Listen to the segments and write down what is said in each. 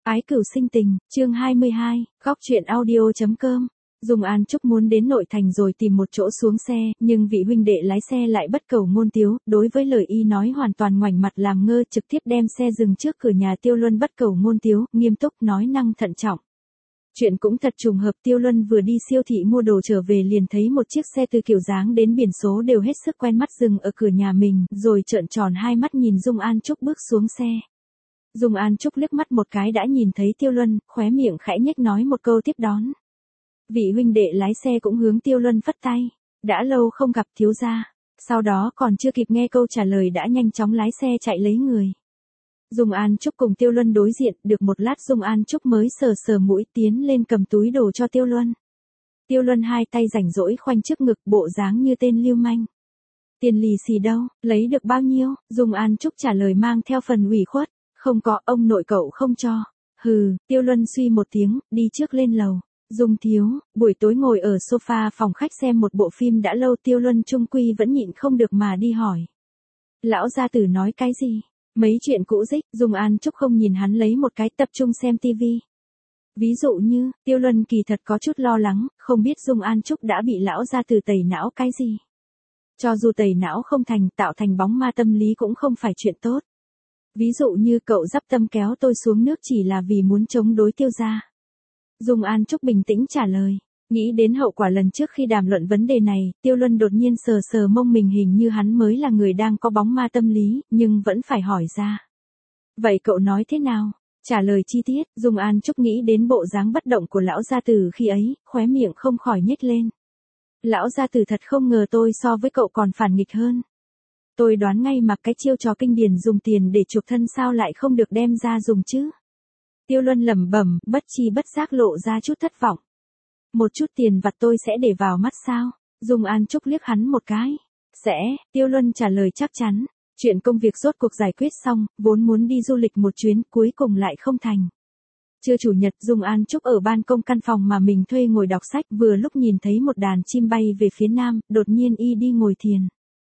Ái cửu sinh tình, chương 22, góc truyện audio.com. Dung An Trúc muốn đến nội thành rồi tìm một chỗ xuống xe, nhưng vị huynh đệ lái xe lại bất cầu ngôn tiếu, đối với lời y nói hoàn toàn ngoảnh mặt làm ngơ, trực tiếp đem xe dừng trước cửa nhà Tiêu Luân bất cầu ngôn tiếu, nghiêm túc nói năng thận trọng. Chuyện cũng thật trùng hợp, Tiêu Luân vừa đi siêu thị mua đồ trở về liền thấy một chiếc xe từ kiểu dáng đến biển số đều hết sức quen mắt dừng ở cửa nhà mình, rồi trợn tròn hai mắt nhìn Dung An Trúc bước xuống xe. Dung An Trúc liếc mắt một cái đã nhìn thấy Tiêu Luân, khóe miệng khẽ nhếch nói một câu tiếp đón. Vị huynh đệ lái xe cũng hướng Tiêu Luân phất tay. Đã lâu không gặp thiếu gia. Sau đó còn chưa kịp nghe câu trả lời đã nhanh chóng lái xe chạy lấy người. Dung An Trúc cùng Tiêu Luân đối diện, được một lát Dung An Trúc mới sờ sờ mũi tiến lên cầm túi đồ cho Tiêu Luân. Tiêu Luân hai tay rảnh rỗi khoanh trước ngực, bộ dáng như tên lưu manh. Tiền lì xì đâu, lấy được bao nhiêu? Dung An Trúc trả lời mang theo phần ủy khuất. Không có, ông nội cậu không cho. Hừ, Tiêu Luân suy một tiếng, đi trước lên lầu. Dung thiếu, buổi tối ngồi ở sofa phòng khách xem một bộ phim đã lâu, Tiêu Luân chung quy vẫn nhịn không được mà đi hỏi. Lão gia tử nói cái gì? Mấy chuyện cũ dích. Dung An Trúc không nhìn hắn lấy một cái, tập trung xem tivi. Ví dụ như, Tiêu Luân kỳ thật có chút lo lắng, không biết Dung An Trúc đã bị lão gia tử tẩy não cái gì. Cho dù tẩy não không thành, tạo thành bóng ma tâm lý cũng không phải chuyện tốt. Ví dụ như cậu dắp tâm kéo tôi xuống nước chỉ là vì muốn chống đối Tiêu gia. Dung An Trúc bình tĩnh trả lời. Nghĩ đến hậu quả lần trước khi đàm luận vấn đề này, Tiêu Luân đột nhiên sờ sờ mông mình, hình như hắn mới là người đang có bóng ma tâm lý, nhưng vẫn phải hỏi ra. Vậy cậu nói thế nào? Trả lời chi tiết. Dung An Trúc nghĩ đến bộ dáng bất động của lão gia tử khi ấy, khóe miệng không khỏi nhếch lên. Lão gia tử thật không ngờ tôi so với cậu còn phản nghịch hơn. Tôi đoán ngay mà cái chiêu trò kinh điển dùng tiền để chuộc thân sao lại không được đem ra dùng chứ? Tiêu Luân lẩm bẩm, bất chi bất giác lộ ra chút thất vọng. Một chút tiền vặt tôi sẽ để vào mắt sao? Dung An Trúc liếc hắn một cái. Sẽ, Tiêu Luân trả lời chắc chắn. Chuyện công việc rốt cuộc giải quyết xong, vốn muốn đi du lịch một chuyến, cuối cùng lại không thành. Trưa chủ nhật, Dung An Trúc ở ban công căn phòng mà mình thuê ngồi đọc sách, vừa lúc nhìn thấy một đàn chim bay về phía nam, đột nhiên y đi ngồi thiền.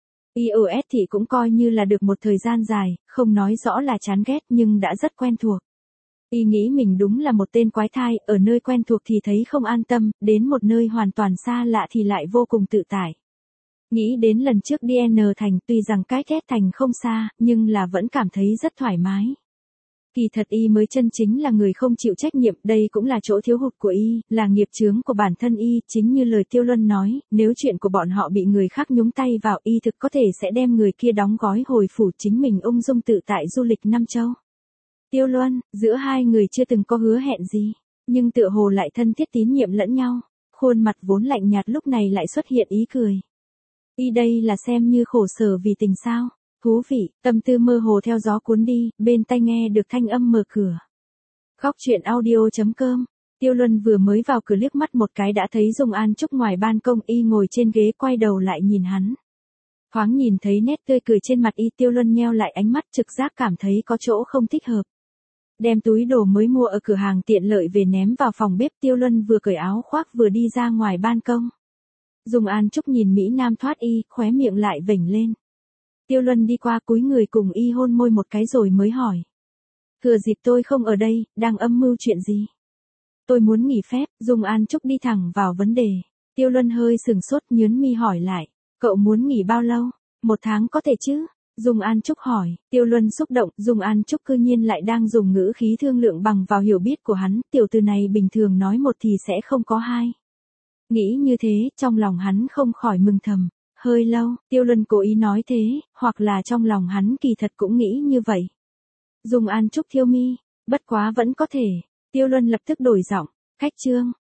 iOS thì cũng coi như là được một thời gian dài, không nói rõ là chán ghét nhưng đã rất quen thuộc. Y nghĩ mình đúng là một tên quái thai, ở nơi quen thuộc thì thấy không an tâm, đến một nơi hoàn toàn xa lạ thì lại vô cùng tự tại. Nghĩ đến lần trước đi N thành, tuy rằng cách S thành không xa, nhưng là vẫn cảm thấy rất thoải mái. Kỳ thật y mới chân chính là người không chịu trách nhiệm, đây cũng là chỗ thiếu hụt của y, là nghiệp chướng của bản thân y, chính như lời Tiêu Luân nói, nếu chuyện của bọn họ bị người khác nhúng tay vào, y thực có thể sẽ đem người kia đóng gói hồi phủ, chính mình ung dung tự tại du lịch năm châu. Tiêu Luân, giữa hai người chưa từng có hứa hẹn gì, nhưng tựa hồ lại thân thiết tín nhiệm lẫn nhau, khuôn mặt vốn lạnh nhạt lúc này lại xuất hiện ý cười. Y đây là xem như khổ sở vì tình sao? Thú vị, tâm tư mơ hồ theo gió cuốn đi, bên tai nghe được thanh âm mở cửa. Góc truyện audio.com. Tiêu Luân vừa mới vào cửa liếc mắt một cái đã thấy Dung An Trúc ngoài ban công, y ngồi trên ghế quay đầu lại nhìn hắn. Thoáng nhìn thấy nét tươi cười trên mặt y, Tiêu Luân nheo lại ánh mắt, trực giác cảm thấy có chỗ không thích hợp. Đem túi đồ mới mua ở cửa hàng tiện lợi về ném vào phòng bếp, Tiêu Luân vừa cởi áo khoác vừa đi ra ngoài ban công. Dung An Trúc nhìn Mỹ Nam thoát y, khóe miệng lại vểnh lên. Tiêu Luân đi qua cúi người cùng y hôn môi một cái rồi mới hỏi. Thừa dịp tôi không ở đây, đang âm mưu chuyện gì? Tôi muốn nghỉ phép. Dung An Trúc đi thẳng vào vấn đề. Tiêu Luân hơi sừng sốt, nhướng mi hỏi lại. Cậu muốn nghỉ bao lâu? 1 tháng có thể chứ? Dung An Trúc hỏi. Tiêu Luân xúc động, Dung An Trúc cư nhiên lại đang dùng ngữ khí thương lượng bằng vào hiểu biết của hắn, tiểu tử này bình thường nói một thì sẽ không có hai. Nghĩ như thế, trong lòng hắn không khỏi mừng thầm. Hơi lâu, Tiêu Luân cố ý nói thế, hoặc là trong lòng hắn kỳ thật cũng nghĩ như vậy. Dung An Trúc thiêu mi, bất quá vẫn có thể. Tiêu Luân lập tức đổi giọng, cách chương.